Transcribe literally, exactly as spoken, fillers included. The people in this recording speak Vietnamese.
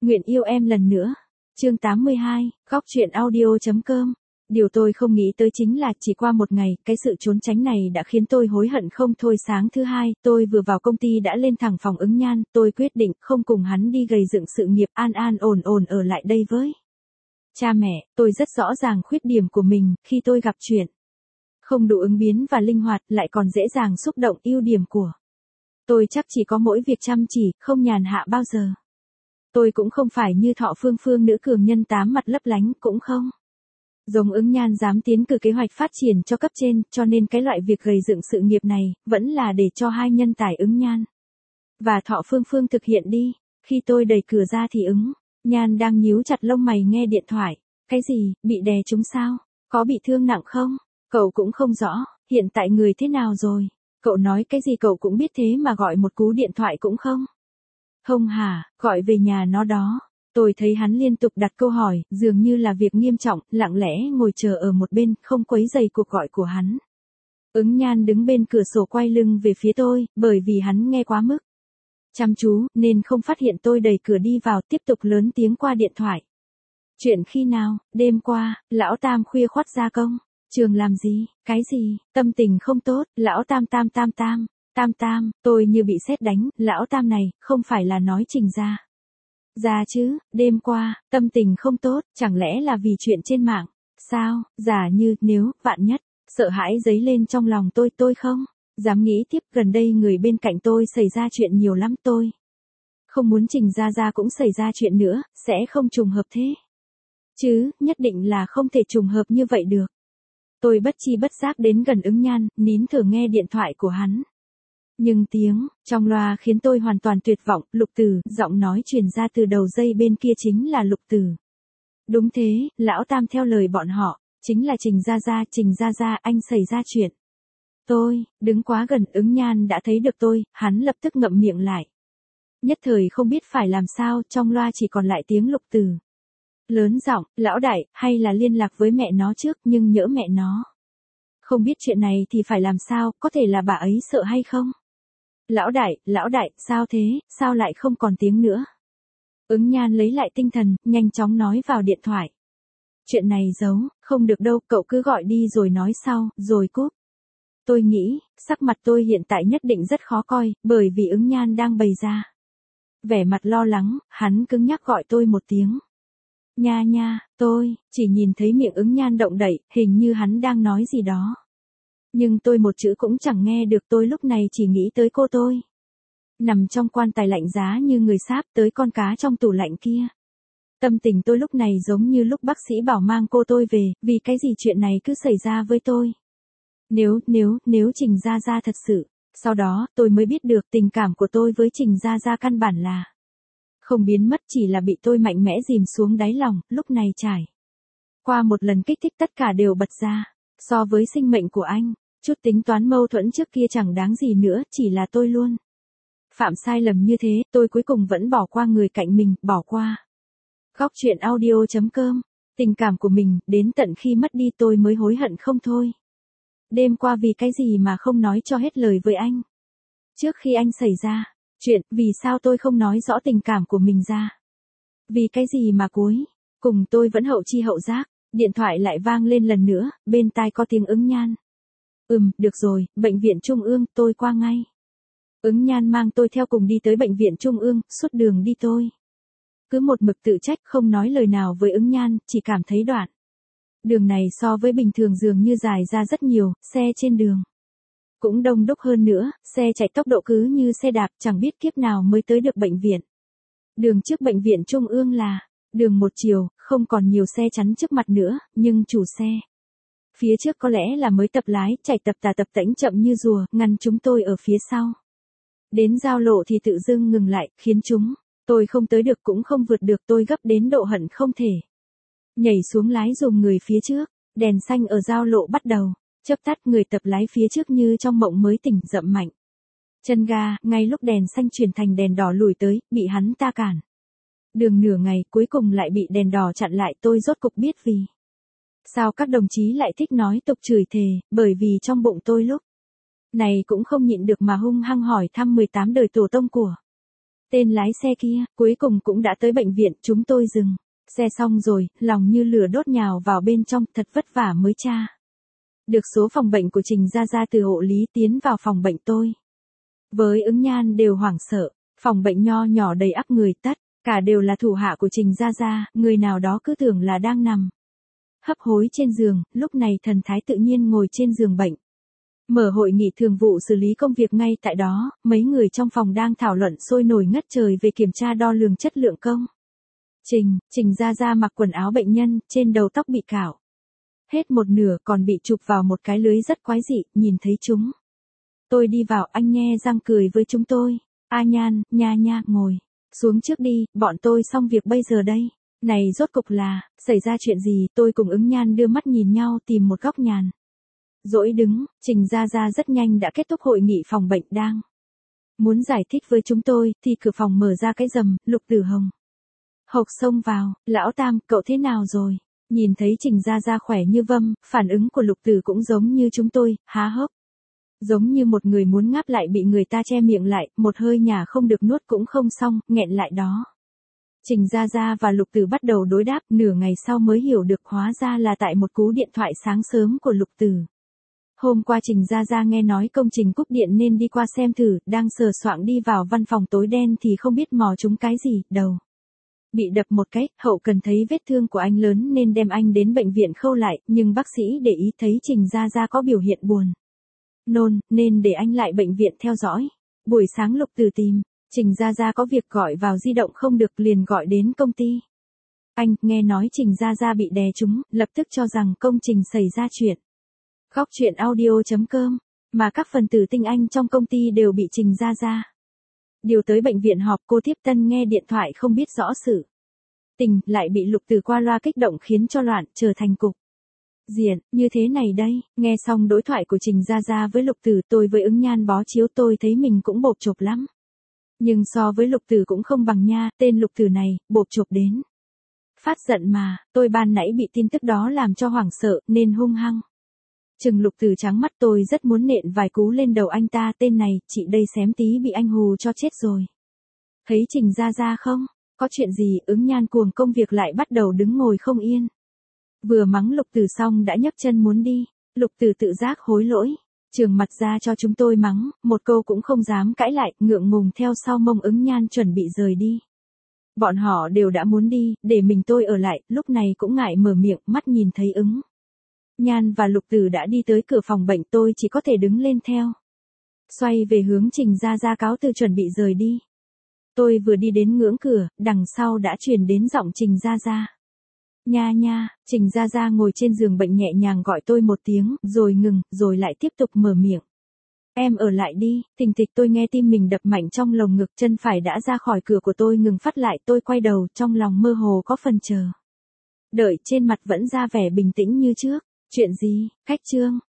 Nguyện yêu em lần nữa. Chương tám mươi hai, góc truyện audio chấm com. Điều tôi không nghĩ tới chính là chỉ qua một ngày, cái sự trốn tránh này đã khiến tôi hối hận không thôi. Sáng thứ hai, tôi vừa vào công ty đã lên thẳng phòng Ứng Nhan, tôi quyết định không cùng hắn đi gầy dựng sự nghiệp, an an ổn ổn ở lại đây với cha mẹ. Tôi rất rõ ràng khuyết điểm của mình khi tôi gặp chuyện không đủ ứng biến và linh hoạt, lại còn dễ dàng xúc động. Ưu điểm của tôi chắc chỉ có mỗi việc chăm chỉ, không nhàn hạ bao giờ. Tôi cũng không phải như Thọ Phương Phương nữ cường nhân tám mặt lấp lánh, cũng không giống Ứng Nhan dám tiến cử kế hoạch phát triển cho cấp trên, cho nên cái loại việc gầy dựng sự nghiệp này vẫn là để cho hai nhân tài Ứng Nhan và Thọ Phương Phương thực hiện đi. Khi tôi đẩy cửa ra thì Ứng Nhan đang nhíu chặt lông mày nghe điện thoại. Cái gì, bị đè trúng sao? Có bị thương nặng không? Cậu cũng không rõ, hiện tại người thế nào rồi? Cậu nói cái gì cậu cũng biết thế mà gọi một cú điện thoại cũng không? Không hả, gọi về nhà nó đó. Tôi thấy hắn liên tục đặt câu hỏi, dường như là việc nghiêm trọng, lặng lẽ ngồi chờ ở một bên, không quấy rầy cuộc gọi của hắn. Ứng Nhan đứng bên cửa sổ quay lưng về phía tôi, bởi vì hắn nghe quá mức chăm chú, nên không phát hiện tôi đẩy cửa đi vào, tiếp tục lớn tiếng qua điện thoại. Chuyện khi nào? Đêm qua, lão Tam khuya khoắt ra công trường làm gì? Cái gì? Tâm tình không tốt, lão Tam Tam Tam Tam. Tam Tam, tôi như bị sét đánh, lão Tam này, không phải là nói Trình Gia Gia chứ? Đêm qua, tâm tình không tốt, chẳng lẽ là vì chuyện trên mạng? Sao? Giả như, nếu, vạn nhất, sợ hãi dấy lên trong lòng tôi, tôi không dám nghĩ tiếp. Gần đây người bên cạnh tôi xảy ra chuyện nhiều lắm, tôi không muốn Trình Gia Gia cũng xảy ra chuyện nữa, sẽ không trùng hợp thế chứ? Nhất định là không thể trùng hợp như vậy được. Tôi bất chi bất giác đến gần Ứng Nhan, nín thở nghe điện thoại của hắn. Nhưng tiếng trong loa khiến tôi hoàn toàn tuyệt vọng. Lục Từ, giọng nói truyền ra từ đầu dây bên kia chính là Lục Từ. Đúng thế, lão Tam theo lời bọn họ, chính là Trình Gia Gia. Trình Gia Gia, anh xảy ra chuyện. Tôi, đứng quá gần, Ứng Nhan đã thấy được tôi, hắn lập tức ngậm miệng lại. Nhất thời không biết phải làm sao, trong loa chỉ còn lại tiếng Lục Từ. Lớn giọng, lão đại, hay là liên lạc với mẹ nó trước, nhưng nhỡ mẹ nó không biết chuyện này thì phải làm sao, có thể là bà ấy sợ hay không? Lão đại, lão đại, sao thế, sao lại không còn tiếng nữa? Ứng Nhan lấy lại tinh thần, nhanh chóng nói vào điện thoại. Chuyện này giấu, không được đâu, cậu cứ gọi đi rồi nói sau, rồi cúp. Tôi nghĩ, sắc mặt tôi hiện tại nhất định rất khó coi, bởi vì Ứng Nhan đang bày ra vẻ mặt lo lắng, hắn cứng nhắc gọi tôi một tiếng. Nha nha, tôi chỉ nhìn thấy miệng Ứng Nhan động đậy, hình như hắn đang nói gì đó. Nhưng tôi một chữ cũng chẳng nghe được. Tôi lúc này chỉ nghĩ tới cô tôi nằm trong quan tài lạnh giá như người sáp, tới con cá trong tủ lạnh kia. Tâm tình tôi lúc này giống như lúc bác sĩ bảo mang cô tôi về, vì cái gì chuyện này cứ xảy ra với tôi. Nếu, nếu, nếu Trình Gia Gia thật sự, sau đó tôi mới biết được tình cảm của tôi với Trình Gia Gia căn bản là không biến mất, chỉ là bị tôi mạnh mẽ dìm xuống đáy lòng. Lúc này trải qua một lần kích thích, tất cả đều bật ra. So với sinh mệnh của anh, chút tính toán mâu thuẫn trước kia chẳng đáng gì nữa, chỉ là tôi luôn phạm sai lầm như thế, tôi cuối cùng vẫn bỏ qua người cạnh mình, bỏ qua. Góc truyện audio chấm com. Tình cảm của mình, đến tận khi mất đi tôi mới hối hận không thôi. Đêm qua vì cái gì mà không nói cho hết lời với anh? Trước khi anh xảy ra chuyện, vì sao tôi không nói rõ tình cảm của mình ra? Vì cái gì mà cuối cùng tôi vẫn hậu chi hậu giác? Điện thoại lại vang lên lần nữa, bên tai có tiếng Ứng Nhan. Ừm, được rồi, bệnh viện Trung ương, tôi qua ngay. Ứng Nhan mang tôi theo cùng đi tới bệnh viện Trung ương, suốt đường đi tôi cứ một mực tự trách, không nói lời nào với Ứng Nhan, chỉ cảm thấy đoạn đường này so với bình thường dường như dài ra rất nhiều, xe trên đường cũng đông đúc hơn nữa, xe chạy tốc độ cứ như xe đạp, chẳng biết kiếp nào mới tới được bệnh viện. Đường trước bệnh viện Trung ương là đường một chiều, không còn nhiều xe chắn trước mặt nữa, nhưng chủ xe phía trước có lẽ là mới tập lái, chạy tập tà tập tễnh chậm như rùa, ngăn chúng tôi ở phía sau. Đến giao lộ thì tự dưng ngừng lại, khiến chúng tôi không tới được cũng không vượt được. Tôi gấp đến độ hận không thể nhảy xuống lái dùm người phía trước. Đèn xanh ở giao lộ bắt đầu chớp tắt, người tập lái phía trước như trong mộng mới tỉnh, dậm mạnh chân ga, ngay lúc đèn xanh chuyển thành đèn đỏ lùi tới, bị hắn ta cản đường nửa ngày, cuối cùng lại bị đèn đỏ chặn lại. Tôi rốt cục biết vì sao các đồng chí lại thích nói tục chửi thề, bởi vì trong bụng tôi lúc này cũng không nhịn được mà hung hăng hỏi thăm mười tám đời tổ tông của Tên lái xe kia, cuối cùng cũng đã tới bệnh viện, chúng tôi dừng. Xe xong rồi, lòng như lửa đốt nhào vào bên trong, thật vất vả mới tra được số phòng bệnh của Trình Gia Gia từ hộ lý tiến vào phòng bệnh tôi. Với Ứng Nhan đều hoảng sợ, phòng bệnh nho nhỏ đầy ắp người, tất cả đều là thủ hạ của Trình Gia Gia, người nào đó cứ tưởng là đang nằm hấp hối trên giường, lúc này thần thái tự nhiên ngồi trên giường bệnh. Mở hội nghị thường vụ xử lý công việc ngay tại đó, mấy người trong phòng đang thảo luận sôi nổi ngất trời về kiểm tra đo lường chất lượng công. Trình, Trình Gia Gia mặc quần áo bệnh nhân, trên đầu tóc bị cạo hết một nửa, còn bị chụp vào một cái lưới rất quái dị, nhìn thấy chúng. Tôi đi vào, anh nhe răng cười với chúng tôi. A Nhan, nha nha, ngồi xuống trước đi, bọn tôi xong việc bây giờ đây. Này rốt cục là, xảy ra chuyện gì? Tôi cùng Ứng Nhan đưa mắt nhìn nhau tìm một góc nhàn dỗi đứng. Trình Gia Gia rất nhanh đã kết thúc hội nghị phòng bệnh, đang muốn giải thích với chúng tôi, thì cửa phòng mở ra cái rầm, Lục Tử Hồng hộc xông vào. Lão Tam, cậu thế nào rồi? Nhìn thấy Trình Gia Gia khỏe như vâm, phản ứng của Lục Tử cũng giống như chúng tôi, há hốc. Giống như một người muốn ngáp lại bị người ta che miệng lại, một hơi nhả không được nuốt cũng không xong, nghẹn lại đó. Trình Gia Gia và Lục Tử bắt đầu đối đáp, nửa ngày sau mới hiểu được hóa ra là tại một cú điện thoại sáng sớm của Lục Tử. Hôm qua Trình Gia Gia nghe nói công trình cúp điện nên đi qua xem thử, đang sờ soạng đi vào văn phòng tối đen thì không biết mò trúng cái gì, đầu bị đập một cái, hậu cần thấy vết thương của anh lớn nên đem anh đến bệnh viện khâu lại, nhưng bác sĩ để ý thấy Trình Gia Gia có biểu hiện buồn nôn, nên để anh lại bệnh viện theo dõi. Buổi sáng Lục Tử tìm Trình Gia Gia có việc gọi vào di động không được, liền gọi đến công ty. Anh, nghe nói Trình Gia Gia bị đè trúng, lập tức cho rằng công trình xảy ra chuyện. Góc chuyện audio chấm com, mà các phần tử tinh anh trong công ty đều bị Trình Gia Gia điều tới bệnh viện họp. Cô tiếp tân nghe điện thoại không biết rõ sự tình, lại bị Lục Tử qua loa kích động khiến cho loạn, trở thành cục diện như thế này đây. Nghe xong đối thoại của Trình Gia Gia với Lục Tử, tôi với Ứng Nhan bó chiếu, tôi thấy mình cũng bộp chộp lắm. Nhưng so với Lục Tử cũng không bằng nha, tên Lục Tử này, bộp chộp đến phát giận mà. Tôi ban nãy bị tin tức đó làm cho hoảng sợ, nên hung hăng chừng Lục Tử trắng mắt. Tôi rất muốn nện vài cú lên đầu anh ta, tên này, chị đây xém tí bị anh hù cho chết rồi. Thấy Trình Gia Gia không? Có chuyện gì? Ứng Nhan cuồng công việc lại bắt đầu đứng ngồi không yên. Vừa mắng Lục Tử xong đã nhấc chân muốn đi. Lục Tử tự giác hối lỗi, trường mặt ra cho chúng tôi mắng, một câu cũng không dám cãi lại, ngượng ngùng theo sau mông Ứng Nhan chuẩn bị rời đi. Bọn họ đều đã muốn đi, để mình tôi ở lại, lúc này cũng ngại mở miệng, mắt nhìn thấy Ứng Nhan và Lục Tử đã đi tới cửa phòng bệnh, tôi chỉ có thể đứng lên theo. Xoay về hướng Trình Gia Gia cáo từ chuẩn bị rời đi. Tôi vừa đi đến ngưỡng cửa, đằng sau đã truyền đến giọng Trình Gia Gia. Nha nha, Trình Gia Gia ngồi trên giường bệnh nhẹ nhàng gọi tôi một tiếng, rồi ngừng, rồi lại tiếp tục mở miệng. Em ở lại đi. Thình thịch, tôi nghe tim mình đập mạnh trong lồng ngực, chân phải đã ra khỏi cửa của tôi ngừng phát lại, tôi quay đầu, trong lòng mơ hồ có phần chờ đợi, trên mặt vẫn ra vẻ bình tĩnh như trước. Chuyện gì? Khách Trương,